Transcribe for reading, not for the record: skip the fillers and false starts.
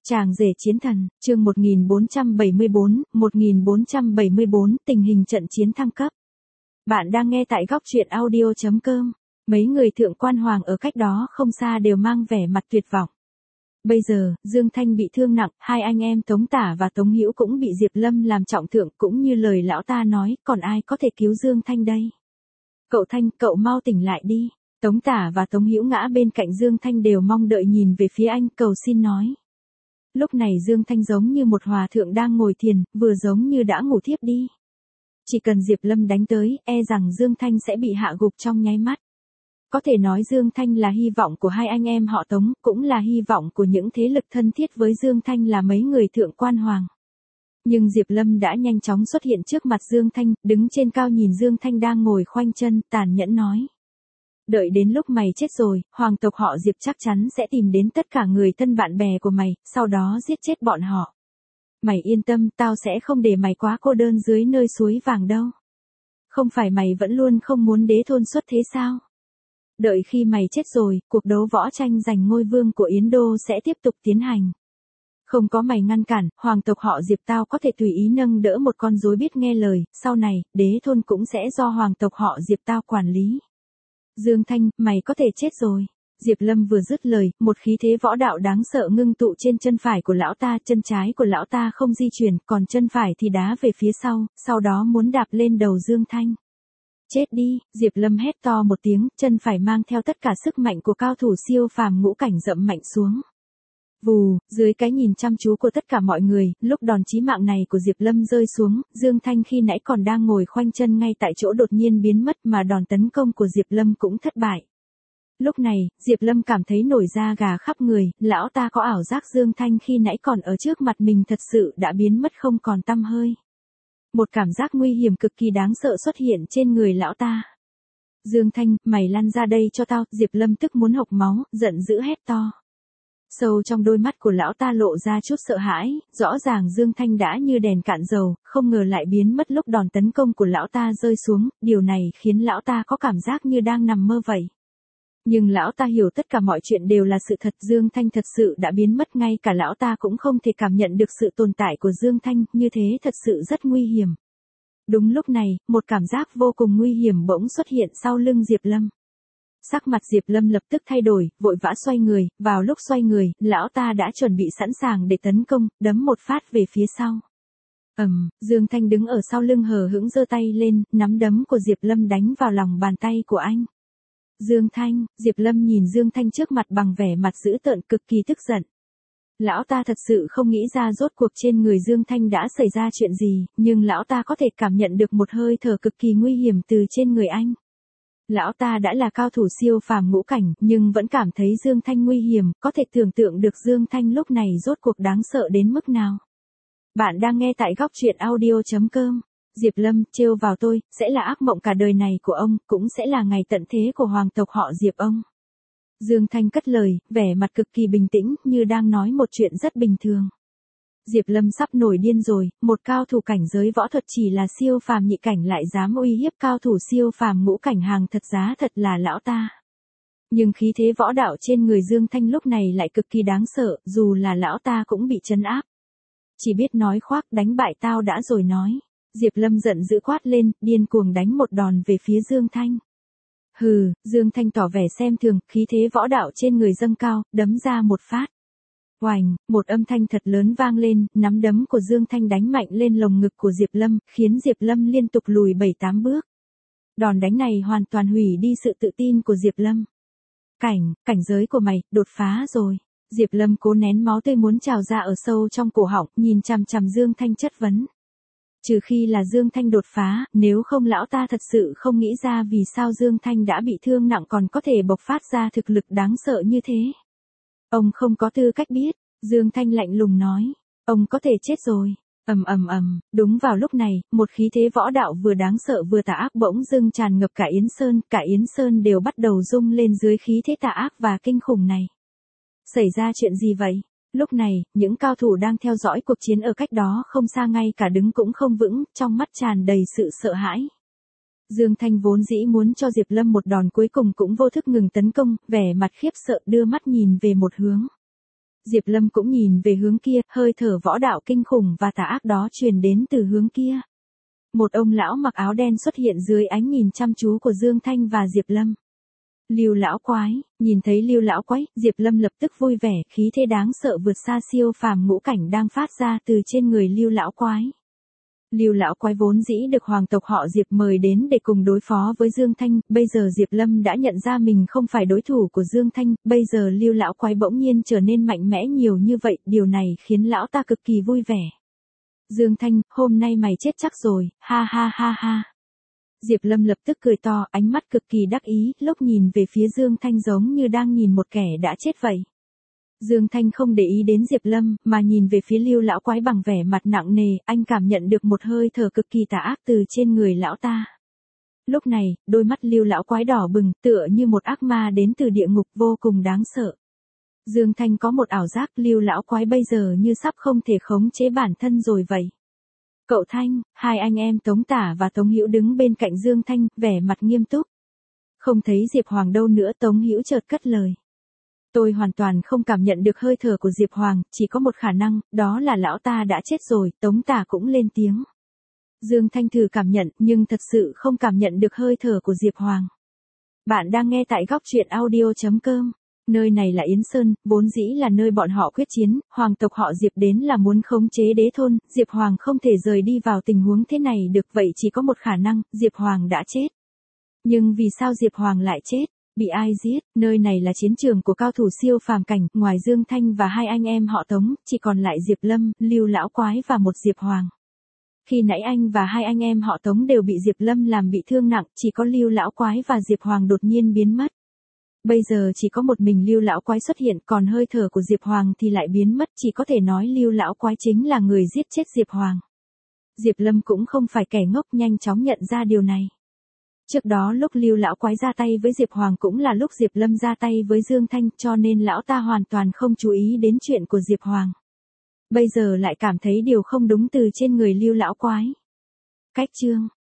Chàng rể chiến thần, chương 1474, tình hình trận chiến thăng cấp. Bạn đang nghe tại góc truyện audio.com. Mấy người thượng quan hoàng ở cách đó không xa đều mang vẻ mặt tuyệt vọng. Bây giờ, Dương Thanh bị thương nặng, hai anh em Tống Tả và Tống Hữu cũng bị Diệp Lâm làm trọng thương, cũng như lời lão ta nói, còn ai có thể cứu Dương Thanh đây? Cậu Thanh, cậu mau tỉnh lại đi. Tống Tả và Tống Hữu ngã bên cạnh Dương Thanh đều mong đợi nhìn về phía anh, cầu xin nói. Lúc này Dương Thanh giống như một hòa thượng đang ngồi thiền, vừa giống như đã ngủ thiếp đi. Chỉ cần Diệp Lâm đánh tới, e rằng Dương Thanh sẽ bị hạ gục trong nháy mắt. Có thể nói Dương Thanh là hy vọng của hai anh em họ Tống, cũng là hy vọng của những thế lực thân thiết với Dương Thanh là mấy người thượng quan hoàng. Nhưng Diệp Lâm đã nhanh chóng xuất hiện trước mặt Dương Thanh, đứng trên cao nhìn Dương Thanh đang ngồi khoanh chân, tàn nhẫn nói. Đợi đến lúc mày chết rồi, hoàng tộc họ Diệp chắc chắn sẽ tìm đến tất cả người thân bạn bè của mày, sau đó giết chết bọn họ. Mày yên tâm, tao sẽ không để mày quá cô đơn dưới nơi suối vàng đâu. Không phải mày vẫn luôn không muốn đế thôn xuất thế sao? Đợi khi mày chết rồi, cuộc đấu võ tranh giành ngôi vương của Yến Đô sẽ tiếp tục tiến hành. Không có mày ngăn cản, hoàng tộc họ Diệp tao có thể tùy ý nâng đỡ một con rối biết nghe lời, sau này, đế thôn cũng sẽ do hoàng tộc họ Diệp tao quản lý. Dương Thanh, mày có thể chết rồi. Diệp Lâm vừa dứt lời, một khí thế võ đạo đáng sợ ngưng tụ trên chân phải của lão ta, chân trái của lão ta không di chuyển, còn chân phải thì đá về phía sau đó muốn đạp lên đầu Dương Thanh. Chết đi, Diệp Lâm hét to một tiếng, chân phải mang theo tất cả sức mạnh của cao thủ siêu phàm ngũ cảnh dậm mạnh xuống. Vù, dưới cái nhìn chăm chú của tất cả mọi người, lúc đòn chí mạng này của Diệp Lâm rơi xuống, Dương Thanh khi nãy còn đang ngồi khoanh chân ngay tại chỗ đột nhiên biến mất mà đòn tấn công của Diệp Lâm cũng thất bại. Lúc này, Diệp Lâm cảm thấy nổi da gà khắp người, lão ta có ảo giác Dương Thanh khi nãy còn ở trước mặt mình thật sự đã biến mất không còn tăm hơi. Một cảm giác nguy hiểm cực kỳ đáng sợ xuất hiện trên người lão ta. Dương Thanh, mày lăn ra đây cho tao, Diệp Lâm tức muốn hộc máu, giận dữ hét to. Sâu trong đôi mắt của lão ta lộ ra chút sợ hãi, rõ ràng Dương Thanh đã như đèn cạn dầu, không ngờ lại biến mất lúc đòn tấn công của lão ta rơi xuống, điều này khiến lão ta có cảm giác như đang nằm mơ vậy. Nhưng lão ta hiểu tất cả mọi chuyện đều là sự thật, Dương Thanh thật sự đã biến mất, ngay cả lão ta cũng không thể cảm nhận được sự tồn tại của Dương Thanh, như thế thật sự rất nguy hiểm. Đúng lúc này, một cảm giác vô cùng nguy hiểm bỗng xuất hiện sau lưng Diệp Lâm. Sắc mặt Diệp Lâm lập tức thay đổi, vội vã xoay người, vào lúc xoay người, lão ta đã chuẩn bị sẵn sàng để tấn công, đấm một phát về phía sau. Dương Thanh đứng ở sau lưng hờ hững giơ tay lên, nắm đấm của Diệp Lâm đánh vào lòng bàn tay của anh. Dương Thanh, Diệp Lâm nhìn Dương Thanh trước mặt bằng vẻ mặt dữ tợn cực kỳ tức giận. Lão ta thật sự không nghĩ ra rốt cuộc trên người Dương Thanh đã xảy ra chuyện gì, nhưng lão ta có thể cảm nhận được một hơi thở cực kỳ nguy hiểm từ trên người anh. Lão ta đã là cao thủ siêu phàm ngũ cảnh, nhưng vẫn cảm thấy Dương Thanh nguy hiểm, có thể tưởng tượng được Dương Thanh lúc này rốt cuộc đáng sợ đến mức nào. Bạn đang nghe tại góc truyện audio.com. Diệp Lâm, trêu vào tôi, sẽ là ác mộng cả đời này của ông, cũng sẽ là ngày tận thế của hoàng tộc họ Diệp ông. Dương Thanh cất lời, vẻ mặt cực kỳ bình tĩnh, như đang nói một chuyện rất bình thường. Diệp Lâm sắp nổi điên rồi, một cao thủ cảnh giới võ thuật chỉ là siêu phàm nhị cảnh lại dám uy hiếp cao thủ siêu phàm ngũ cảnh hàng thật giá thật là lão ta. Nhưng khí thế võ đạo trên người Dương Thanh lúc này lại cực kỳ đáng sợ, dù là lão ta cũng bị trấn áp. Chỉ biết nói khoác, đánh bại tao đã rồi nói. Diệp Lâm giận dữ quát lên, điên cuồng đánh một đòn về phía Dương Thanh. Hừ, Dương Thanh tỏ vẻ xem thường, khí thế võ đạo trên người dâng cao, đấm ra một phát. Oành, một âm thanh thật lớn vang lên, nắm đấm của Dương Thanh đánh mạnh lên lồng ngực của Diệp Lâm, khiến Diệp Lâm liên tục lùi 7-8 bước. Đòn đánh này hoàn toàn hủy đi sự tự tin của Diệp Lâm. Cảnh giới của mày, đột phá rồi. Diệp Lâm cố nén máu tươi muốn trào ra ở sâu trong cổ họng, nhìn chằm chằm Dương Thanh chất vấn. Trừ khi là Dương Thanh đột phá, nếu không lão ta thật sự không nghĩ ra vì sao Dương Thanh đã bị thương nặng còn có thể bộc phát ra thực lực đáng sợ như thế. Ông không có tư cách biết, Dương Thanh lạnh lùng nói, ông có thể chết rồi. Đúng vào lúc này, một khí thế võ đạo vừa đáng sợ vừa tà ác bỗng dưng tràn ngập cả Yến Sơn đều bắt đầu rung lên dưới khí thế tà ác và kinh khủng này. Xảy ra chuyện gì vậy? Lúc này, những cao thủ đang theo dõi cuộc chiến ở cách đó không xa ngay cả đứng cũng không vững, trong mắt tràn đầy sự sợ hãi. Dương Thanh vốn dĩ muốn cho Diệp Lâm một đòn cuối cùng cũng vô thức ngừng tấn công, vẻ mặt khiếp sợ đưa mắt nhìn về một hướng. Diệp Lâm cũng nhìn về hướng kia, hơi thở võ đạo kinh khủng và tà ác đó truyền đến từ hướng kia. Một ông lão mặc áo đen xuất hiện dưới ánh nhìn chăm chú của Dương Thanh và Diệp Lâm. Lưu lão quái, nhìn thấy Lưu lão quái, Diệp Lâm lập tức vui vẻ, khí thế đáng sợ vượt xa siêu phàm ngũ cảnh đang phát ra từ trên người Lưu lão quái. Lưu lão quái vốn dĩ được hoàng tộc họ Diệp mời đến để cùng đối phó với Dương Thanh, bây giờ Diệp Lâm đã nhận ra mình không phải đối thủ của Dương Thanh, bây giờ Lưu lão quái bỗng nhiên trở nên mạnh mẽ nhiều như vậy, điều này khiến lão ta cực kỳ vui vẻ. Dương Thanh, hôm nay mày chết chắc rồi, ha ha ha ha. Diệp Lâm lập tức cười to, ánh mắt cực kỳ đắc ý, lúc nhìn về phía Dương Thanh giống như đang nhìn một kẻ đã chết vậy. Dương Thanh không để ý đến Diệp Lâm, mà nhìn về phía Lưu lão quái bằng vẻ mặt nặng nề, anh cảm nhận được một hơi thở cực kỳ tà ác từ trên người lão ta. Lúc này, đôi mắt Lưu lão quái đỏ bừng, tựa như một ác ma đến từ địa ngục vô cùng đáng sợ. Dương Thanh có một ảo giác Lưu lão quái bây giờ như sắp không thể khống chế bản thân rồi vậy. Cậu Thanh, hai anh em Tống Tả và Tống Hữu đứng bên cạnh Dương Thanh, vẻ mặt nghiêm túc. Không thấy Diệp Hoàng đâu nữa, Tống Hữu chợt cất lời. Tôi hoàn toàn không cảm nhận được hơi thở của Diệp Hoàng, chỉ có một khả năng, đó là lão ta đã chết rồi, Tống Tả cũng lên tiếng. Dương Thanh thử cảm nhận, nhưng thật sự không cảm nhận được hơi thở của Diệp Hoàng. Bạn đang nghe tại góc truyện audio.com. Nơi này là Yến Sơn, vốn dĩ là nơi bọn họ quyết chiến, hoàng tộc họ Diệp đến là muốn khống chế đế thôn, Diệp Hoàng không thể rời đi vào tình huống thế này được, vậy chỉ có một khả năng, Diệp Hoàng đã chết. Nhưng vì sao Diệp Hoàng lại chết? Bị ai giết? Nơi này là chiến trường của cao thủ siêu phàm cảnh, ngoài Dương Thanh và hai anh em họ Tống, chỉ còn lại Diệp Lâm, Lưu lão quái và một Diệp Hoàng. Khi nãy anh và hai anh em họ Tống đều bị Diệp Lâm làm bị thương nặng, chỉ có Lưu lão quái và Diệp Hoàng đột nhiên biến mất. Bây giờ chỉ có một mình Lưu lão quái xuất hiện, còn hơi thở của Diệp Hoàng thì lại biến mất, chỉ có thể nói Lưu lão quái chính là người giết chết Diệp Hoàng. Diệp Lâm cũng không phải kẻ ngốc, nhanh chóng nhận ra điều này. Trước đó lúc Lưu lão quái ra tay với Diệp Hoàng cũng là lúc Diệp Lâm ra tay với Dương Thanh, cho nên lão ta hoàn toàn không chú ý đến chuyện của Diệp Hoàng. Bây giờ lại cảm thấy điều không đúng từ trên người Lưu lão quái. Cách chương